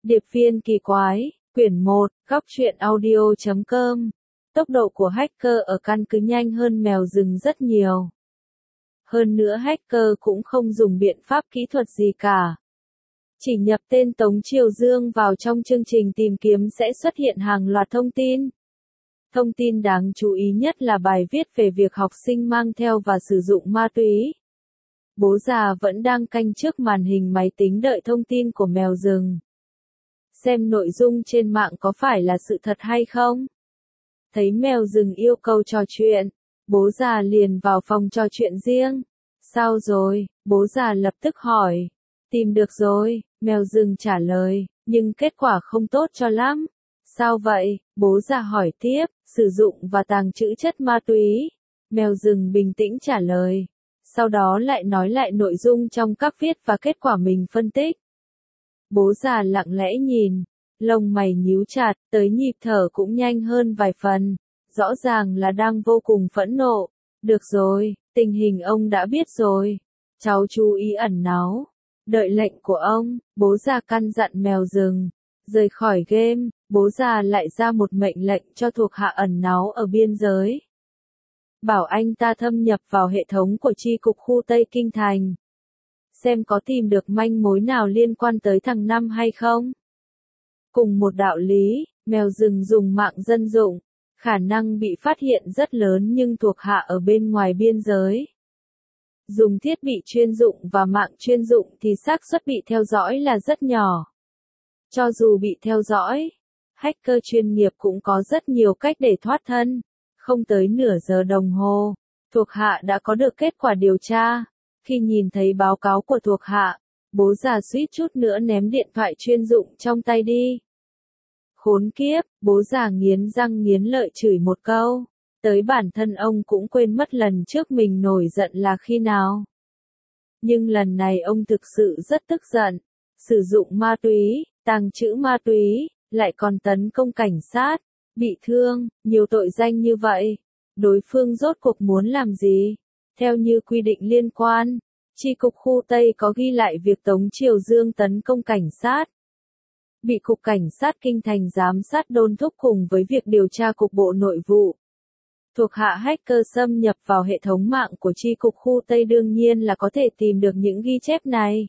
Điệp viên kỳ quái, quyển 1, góc truyện audio.com. Tốc độ của hacker ở căn cứ nhanh hơn mèo rừng rất nhiều. Hơn nữa hacker cũng không dùng biện pháp kỹ thuật gì cả. Chỉ nhập tên Tống Triều Dương vào trong chương trình tìm kiếm sẽ xuất hiện hàng loạt thông tin. Thông tin đáng chú ý nhất là bài viết về việc học sinh mang theo và sử dụng ma túy. Bố già vẫn đang canh trước màn hình máy tính đợi thông tin của mèo rừng. Xem nội dung trên mạng có phải là sự thật hay không? Thấy mèo rừng yêu cầu trò chuyện, bố già liền vào phòng trò chuyện riêng. Sao rồi? Bố già lập tức hỏi. Tìm được rồi, mèo rừng trả lời, nhưng kết quả không tốt cho lắm. Sao vậy? Bố già hỏi tiếp, sử dụng và tàng trữ chất ma túy. Mèo rừng bình tĩnh trả lời. Sau đó lại nói lại nội dung trong các viết và kết quả mình phân tích. Bố già lặng lẽ nhìn, lông mày nhíu chặt, tới nhịp thở cũng nhanh hơn vài phần. Rõ ràng là đang vô cùng phẫn nộ. Được rồi, tình hình ông đã biết rồi. Cháu chú ý ẩn náu. Đợi lệnh của ông, bố già căn dặn mèo rừng. Rời khỏi game, bố già lại ra một mệnh lệnh cho thuộc hạ ẩn náu ở biên giới. Bảo anh ta thâm nhập vào hệ thống của chi cục khu Tây Kinh Thành. Xem có tìm được manh mối nào liên quan tới thằng Năm hay không. Cùng một đạo lý, mèo rừng dùng mạng dân dụng, khả năng bị phát hiện rất lớn nhưng thuộc hạ ở bên ngoài biên giới. Dùng thiết bị chuyên dụng và mạng chuyên dụng thì xác suất bị theo dõi là rất nhỏ. Cho dù bị theo dõi, hacker chuyên nghiệp cũng có rất nhiều cách để thoát thân. Không tới nửa giờ đồng hồ, thuộc hạ đã có được kết quả điều tra. Khi nhìn thấy báo cáo của thuộc hạ, bố già suýt chút nữa ném điện thoại chuyên dụng trong tay đi. Khốn kiếp, bố già nghiến răng nghiến lợi chửi một câu. Tới bản thân ông cũng quên mất lần trước mình nổi giận là khi nào. Nhưng lần này ông thực sự rất tức giận. Sử dụng ma túy, tàng trữ ma túy, lại còn tấn công cảnh sát, bị thương, nhiều tội danh như vậy. Đối phương rốt cuộc muốn làm gì? Theo như quy định liên quan, chi cục khu Tây có ghi lại việc Tống Triều Dương tấn công cảnh sát. Bị Cục Cảnh sát Kinh Thành giám sát đôn thúc cùng với việc điều tra Cục Bộ Nội vụ. Thuộc hạ hacker xâm nhập vào hệ thống mạng của chi cục khu Tây đương nhiên là có thể tìm được những ghi chép này.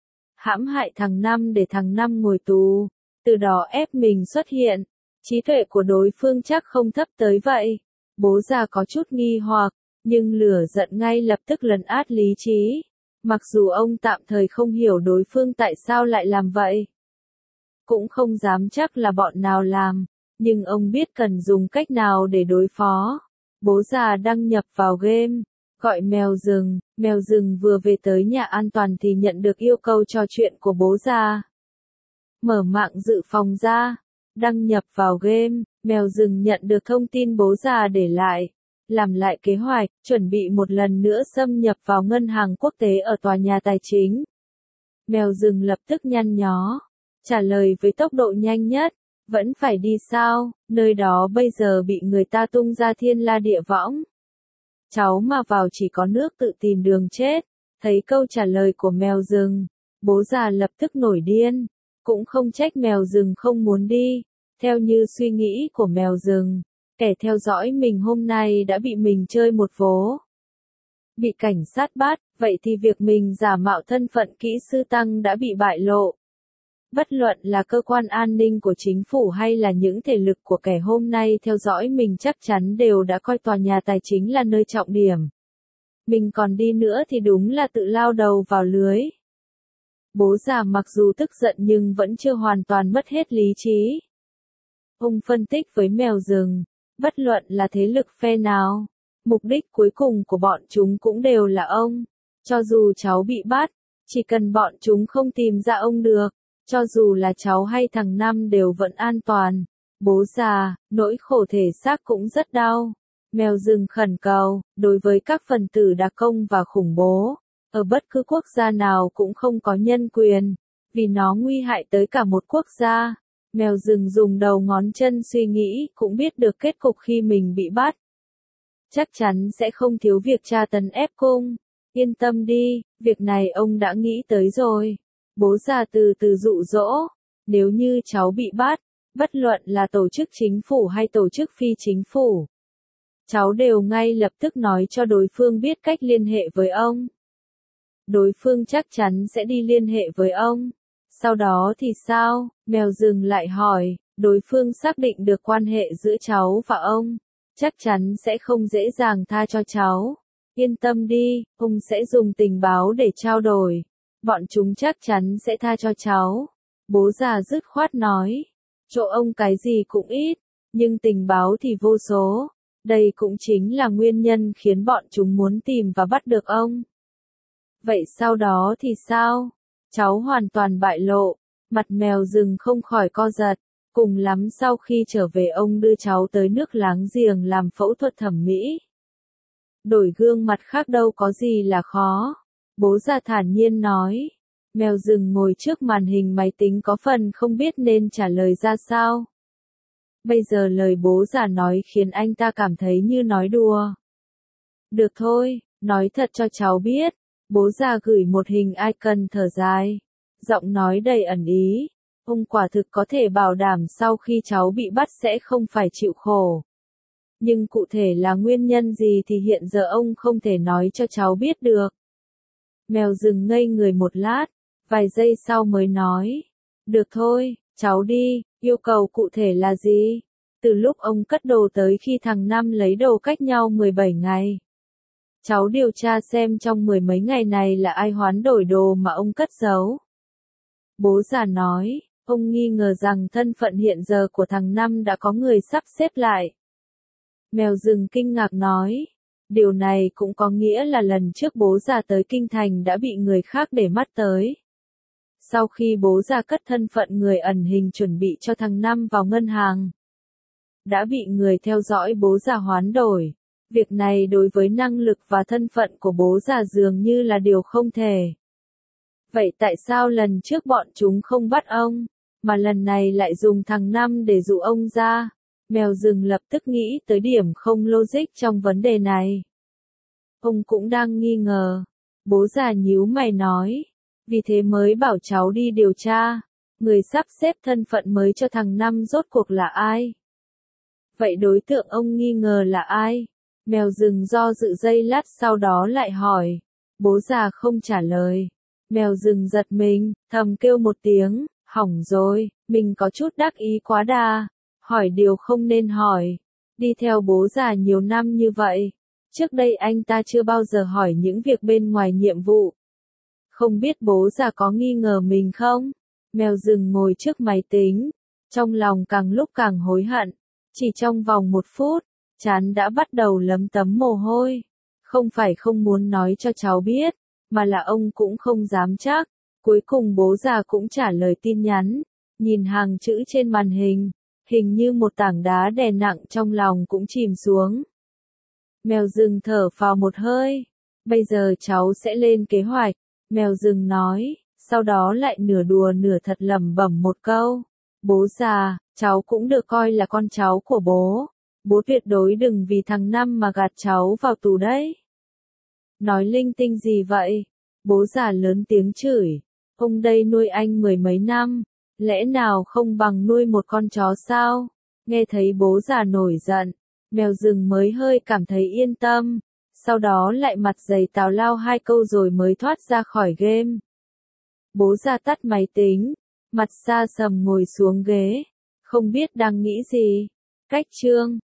Hãm hại thằng Năm để thằng Năm ngồi tù, từ đó ép mình xuất hiện. Trí tuệ của đối phương chắc không thấp tới vậy. Bố già có chút nghi hoặc, nhưng lửa giận ngay lập tức lấn át lý trí. Mặc dù ông tạm thời không hiểu đối phương tại sao lại làm vậy. Cũng không dám chắc là bọn nào làm, nhưng ông biết cần dùng cách nào để đối phó. Bố già đăng nhập vào game, gọi mèo rừng vừa về tới nhà an toàn thì nhận được yêu cầu trò chuyện của bố già. Mở mạng dự phòng ra, đăng nhập vào game, mèo rừng nhận được thông tin bố già để lại. Làm lại kế hoạch, chuẩn bị một lần nữa xâm nhập vào ngân hàng quốc tế ở tòa nhà tài chính. Mèo rừng lập tức nhăn nhó, trả lời với tốc độ nhanh nhất. Vẫn phải đi sao, nơi đó bây giờ bị người ta tung ra thiên la địa võng. Cháu mà vào chỉ có nước tự tìm đường chết. Thấy câu trả lời của mèo rừng, bố già lập tức nổi điên. Cũng không trách mèo rừng không muốn đi. Theo như suy nghĩ của mèo rừng, kẻ theo dõi mình hôm nay đã bị mình chơi một vố. Bị cảnh sát bắt, vậy thì việc mình giả mạo thân phận kỹ sư tăng đã bị bại lộ. Bất luận là cơ quan an ninh của chính phủ hay là những thể lực của kẻ hôm nay theo dõi mình chắc chắn đều đã coi tòa nhà tài chính là nơi trọng điểm. Mình còn đi nữa thì đúng là tự lao đầu vào lưới. Bố già mặc dù tức giận nhưng vẫn chưa hoàn toàn mất hết lý trí. Ông phân tích với mèo rừng, bất luận là thế lực phe nào, mục đích cuối cùng của bọn chúng cũng đều là ông. Cho dù cháu bị bắt, chỉ cần bọn chúng không tìm ra ông được. Cho dù là cháu hay thằng Năm đều vẫn an toàn. Bố già, nỗi khổ thể xác cũng rất đau. Mèo rừng khẩn cầu, đối với các phần tử đặc công và khủng bố, ở bất cứ quốc gia nào cũng không có nhân quyền, vì nó nguy hại tới cả một quốc gia. Mèo rừng dùng đầu ngón chân suy nghĩ, cũng biết được kết cục khi mình bị bắt. Chắc chắn sẽ không thiếu việc tra tấn ép cung. Yên tâm đi, việc này ông đã nghĩ tới rồi. Bố già từ từ dụ dỗ, Nếu như cháu bị bắt, bất luận là tổ chức chính phủ hay tổ chức phi chính phủ, cháu đều ngay lập tức nói cho đối phương biết cách liên hệ với ông. Đối phương chắc chắn sẽ đi liên hệ với ông. Sau đó thì sao? Mèo rừng lại hỏi, đối phương xác định được quan hệ giữa cháu và ông, chắc chắn sẽ không dễ dàng tha cho cháu. Yên tâm đi, ông sẽ dùng tình báo để trao đổi. Bọn chúng chắc chắn sẽ tha cho cháu. Bố già dứt khoát nói. Chỗ ông cái gì cũng ít, nhưng tình báo thì vô số. Đây cũng chính là nguyên nhân khiến bọn chúng muốn tìm và bắt được ông. Vậy sau đó thì sao? Cháu hoàn toàn bại lộ. Mặt mèo rừng không khỏi co giật. Cùng lắm sau khi trở về ông đưa cháu tới nước láng giềng làm phẫu thuật thẩm mỹ. Đổi gương mặt khác đâu có gì là khó. Bố già thản nhiên nói. Mèo rừng ngồi trước màn hình máy tính có phần không biết nên trả lời ra sao. Bây giờ lời bố già nói khiến anh ta cảm thấy như nói đùa. Được thôi, nói thật cho cháu biết. Bố già gửi một hình icon thở dài. Giọng nói đầy ẩn ý. Ông quả thực có thể bảo đảm sau khi cháu bị bắt sẽ không phải chịu khổ. Nhưng cụ thể là nguyên nhân gì thì hiện giờ ông không thể nói cho cháu biết được. Mèo rừng ngây người một lát, vài giây sau mới nói. Được thôi, cháu đi, yêu cầu cụ thể là gì? Từ lúc ông cất đồ tới khi thằng Năm lấy đồ cách nhau 17 ngày. Cháu điều tra xem trong 10 mấy ngày này là ai hoán đổi đồ mà ông cất giấu. Bố già nói, ông nghi ngờ rằng thân phận hiện giờ của thằng Năm đã có người sắp xếp lại. Mèo rừng kinh ngạc nói, điều này cũng có nghĩa là lần trước bố già tới kinh thành đã bị người khác để mắt tới. Sau khi bố già cất thân phận người ẩn hình chuẩn bị cho thằng Năm vào ngân hàng, đã bị người theo dõi bố già hoán đổi. Việc này đối với năng lực và thân phận của bố già dường như là điều không thể. Vậy tại sao lần trước bọn chúng không bắt ông, mà lần này lại dùng thằng Năm để dụ ông ra? Mèo rừng lập tức nghĩ tới điểm không logic trong vấn đề này. Ông cũng đang nghi ngờ. Bố già nhíu mày nói. Vì thế mới bảo cháu đi điều tra. Người sắp xếp thân phận mới cho thằng Năm rốt cuộc là ai? Vậy đối tượng ông nghi ngờ là ai? Mèo rừng do dự giây lát sau đó lại hỏi. Bố già không trả lời. Mèo rừng giật mình, thầm kêu một tiếng, hỏng rồi, mình có chút đắc ý quá đà. Hỏi điều không nên hỏi. Đi theo bố già nhiều năm như vậy. Trước đây anh ta chưa bao giờ hỏi những việc bên ngoài nhiệm vụ. Không biết bố già có nghi ngờ mình không? Mèo rừng ngồi trước máy tính. Trong lòng càng lúc càng hối hận. Chỉ trong vòng 1 phút, trán đã bắt đầu lấm tấm mồ hôi. Không phải không muốn nói cho cháu biết, mà là ông cũng không dám chắc. Cuối cùng bố già cũng trả lời tin nhắn. Nhìn hàng chữ trên màn hình. Hình như một tảng đá đè nặng trong lòng cũng chìm xuống. Mèo rừng thở phào một hơi. Bây giờ cháu sẽ lên kế hoạch. Mèo rừng nói, sau đó lại nửa đùa nửa thật lẩm bẩm một câu. Bố già, cháu cũng được coi là con cháu của bố. Bố tuyệt đối đừng vì thằng Năm mà gạt cháu vào tù đấy. Nói linh tinh gì vậy? Bố già lớn tiếng chửi. Ông đây nuôi anh 10 mấy năm. Lẽ nào không bằng nuôi một con chó sao? Nghe thấy bố già nổi giận, mèo rừng mới hơi cảm thấy yên tâm. Sau đó lại mặt dày tào lao 2 câu rồi mới thoát ra khỏi game. Bố già tắt máy tính, mặt xa sầm ngồi xuống ghế. Không biết đang nghĩ gì. Cách chương